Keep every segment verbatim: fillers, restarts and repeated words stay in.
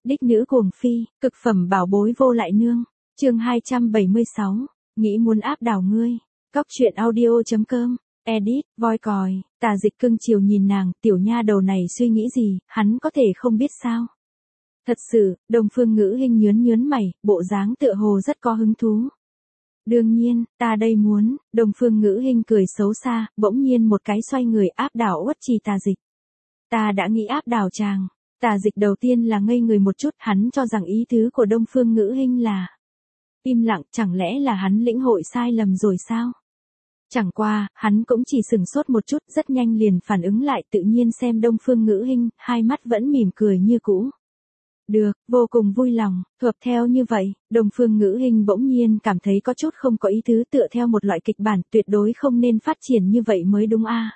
Đích nữ cuồng phi, cực phẩm bảo bối vô lại nương. Chương hai trăm bảy mươi sáu, nghĩ muốn áp đảo ngươi. Cóc truyện audio.com, edit, voi còi, Tà Dịch cưng chiều nhìn nàng, tiểu nha đầu này suy nghĩ gì, hắn có thể không biết sao. Thật sự, Đông Phương Ngữ Hinh nhướn nhướn mày, bộ dáng tựa hồ rất có hứng thú. Đương nhiên, ta đây muốn, Đông Phương Ngữ Hinh cười xấu xa, bỗng nhiên một cái xoay người áp đảo Uất Trì Tà Dịch. Ta đã nghĩ áp đảo chàng. Tà Dịch đầu tiên là ngây người một chút, hắn cho rằng ý tứ của Đông Phương Ngữ Hinh là im lặng, chẳng lẽ là hắn lĩnh hội sai lầm rồi sao? Chẳng qua, hắn cũng chỉ sửng sốt một chút, rất nhanh liền phản ứng lại, tự nhiên xem Đông Phương Ngữ Hinh, hai mắt vẫn mỉm cười như cũ. Được, vô cùng vui lòng, thuộc theo như vậy, Đông Phương Ngữ Hinh bỗng nhiên cảm thấy có chút không có ý tứ, tựa theo một loại kịch bản, tuyệt đối không nên phát triển như vậy mới đúng a.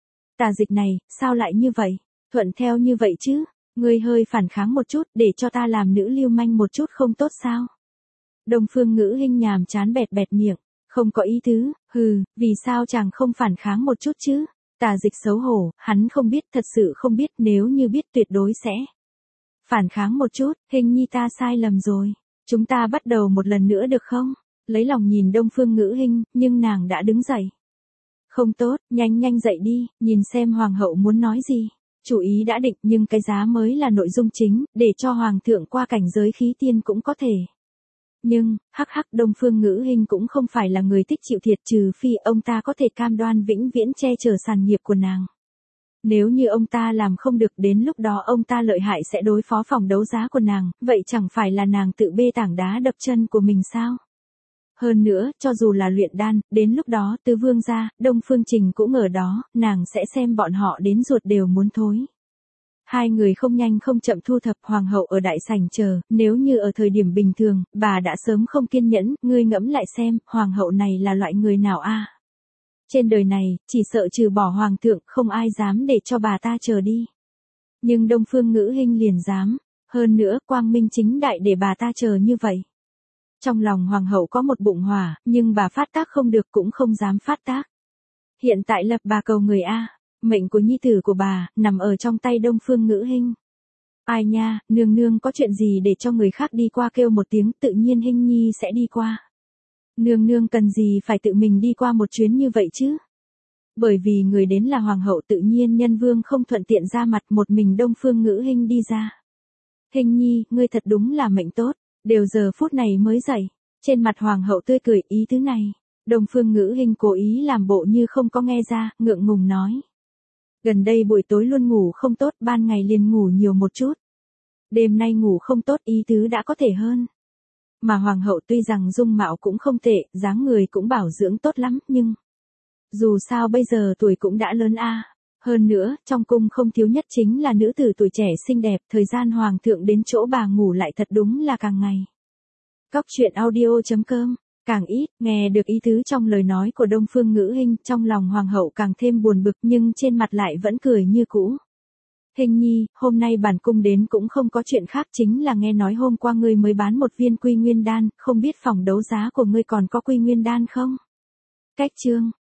Tà Dịch này, sao lại như vậy? Thuận theo như vậy chứ? Ngươi hơi phản kháng một chút, để cho ta làm nữ lưu manh một chút không tốt sao? Đông Phương Ngữ Hinh nhàm chán bẹt bẹt miệng, không có ý tứ, hừ, vì sao chàng không phản kháng một chút chứ? Tà Dịch xấu hổ, hắn không biết, thật sự không biết, nếu như biết tuyệt đối sẽ phản kháng một chút. Hình nhi ta sai lầm rồi, chúng ta bắt đầu một lần nữa được không? Lấy lòng nhìn Đông Phương Ngữ Hinh, nhưng nàng đã đứng dậy. Không tốt, nhanh nhanh dậy đi, nhìn xem hoàng hậu muốn nói gì. Chủ ý đã định, nhưng cái giá mới là nội dung chính, để cho hoàng thượng qua cảnh giới khí tiên cũng có thể. Nhưng, hắc hắc, Đông Phương Ngữ Hinh cũng không phải là người thích chịu thiệt, trừ phi ông ta có thể cam đoan vĩnh viễn che chở sản nghiệp của nàng. Nếu như ông ta làm không được, đến lúc đó ông ta lợi hại sẽ đối phó phòng đấu giá của nàng, vậy chẳng phải là nàng tự bê tảng đá đập chân của mình sao? Hơn nữa, cho dù là luyện đan, đến lúc đó Tứ Vương gia, Đông Phương Trình cũng ở đó, nàng sẽ xem bọn họ đến ruột đều muốn thối. Hai người không nhanh không chậm thu thập, hoàng hậu ở đại sảnh chờ, nếu như ở thời điểm bình thường, bà đã sớm không kiên nhẫn, ngươi ngẫm lại xem, hoàng hậu này là loại người nào a? Trên đời này, chỉ sợ trừ bỏ hoàng thượng, không ai dám để cho bà ta chờ đi. Nhưng Đông Phương Ngữ Hinh liền dám, hơn nữa quang minh chính đại để bà ta chờ như vậy. Trong lòng hoàng hậu có một bụng hỏa, nhưng bà phát tác không được cũng không dám phát tác. Hiện tại lập bà cầu người a, mệnh của nhi tử của bà, nằm ở trong tay Đông Phương Ngữ Hinh. Ai nha, nương nương có chuyện gì để cho người khác đi qua kêu một tiếng, tự nhiên Hinh nhi sẽ đi qua. Nương nương cần gì phải tự mình đi qua một chuyến như vậy chứ? Bởi vì người đến là hoàng hậu, tự nhiên nhân vương không thuận tiện ra mặt, một mình Đông Phương Ngữ Hinh đi ra. Hinh nhi, ngươi thật đúng là mệnh tốt, đều giờ phút này mới dậy. Trên mặt hoàng hậu tươi cười, ý tứ này. Đông Phương Ngữ Hinh cố ý làm bộ như không có nghe ra, ngượng ngùng nói. Gần đây buổi tối luôn ngủ không tốt, ban ngày liền ngủ nhiều một chút. Đêm nay ngủ không tốt, ý tứ đã có thể hơn. Mà hoàng hậu tuy rằng dung mạo cũng không tệ, dáng người cũng bảo dưỡng tốt lắm, nhưng dù sao bây giờ tuổi cũng đã lớn a. Hơn nữa, trong cung không thiếu nhất chính là nữ tử tuổi trẻ xinh đẹp, thời gian hoàng thượng đến chỗ bà ngủ lại thật đúng là càng ngày. Cóc truyện audio.com, càng ít, nghe được ý tứ trong lời nói của Đông Phương Ngữ Hinh, trong lòng hoàng hậu càng thêm buồn bực, nhưng trên mặt lại vẫn cười như cũ. Hinh nhi, hôm nay bản cung đến cũng không có chuyện khác, chính là nghe nói hôm qua ngươi mới bán một viên quy nguyên đan, không biết phòng đấu giá của ngươi còn có quy nguyên đan không? Cách chương,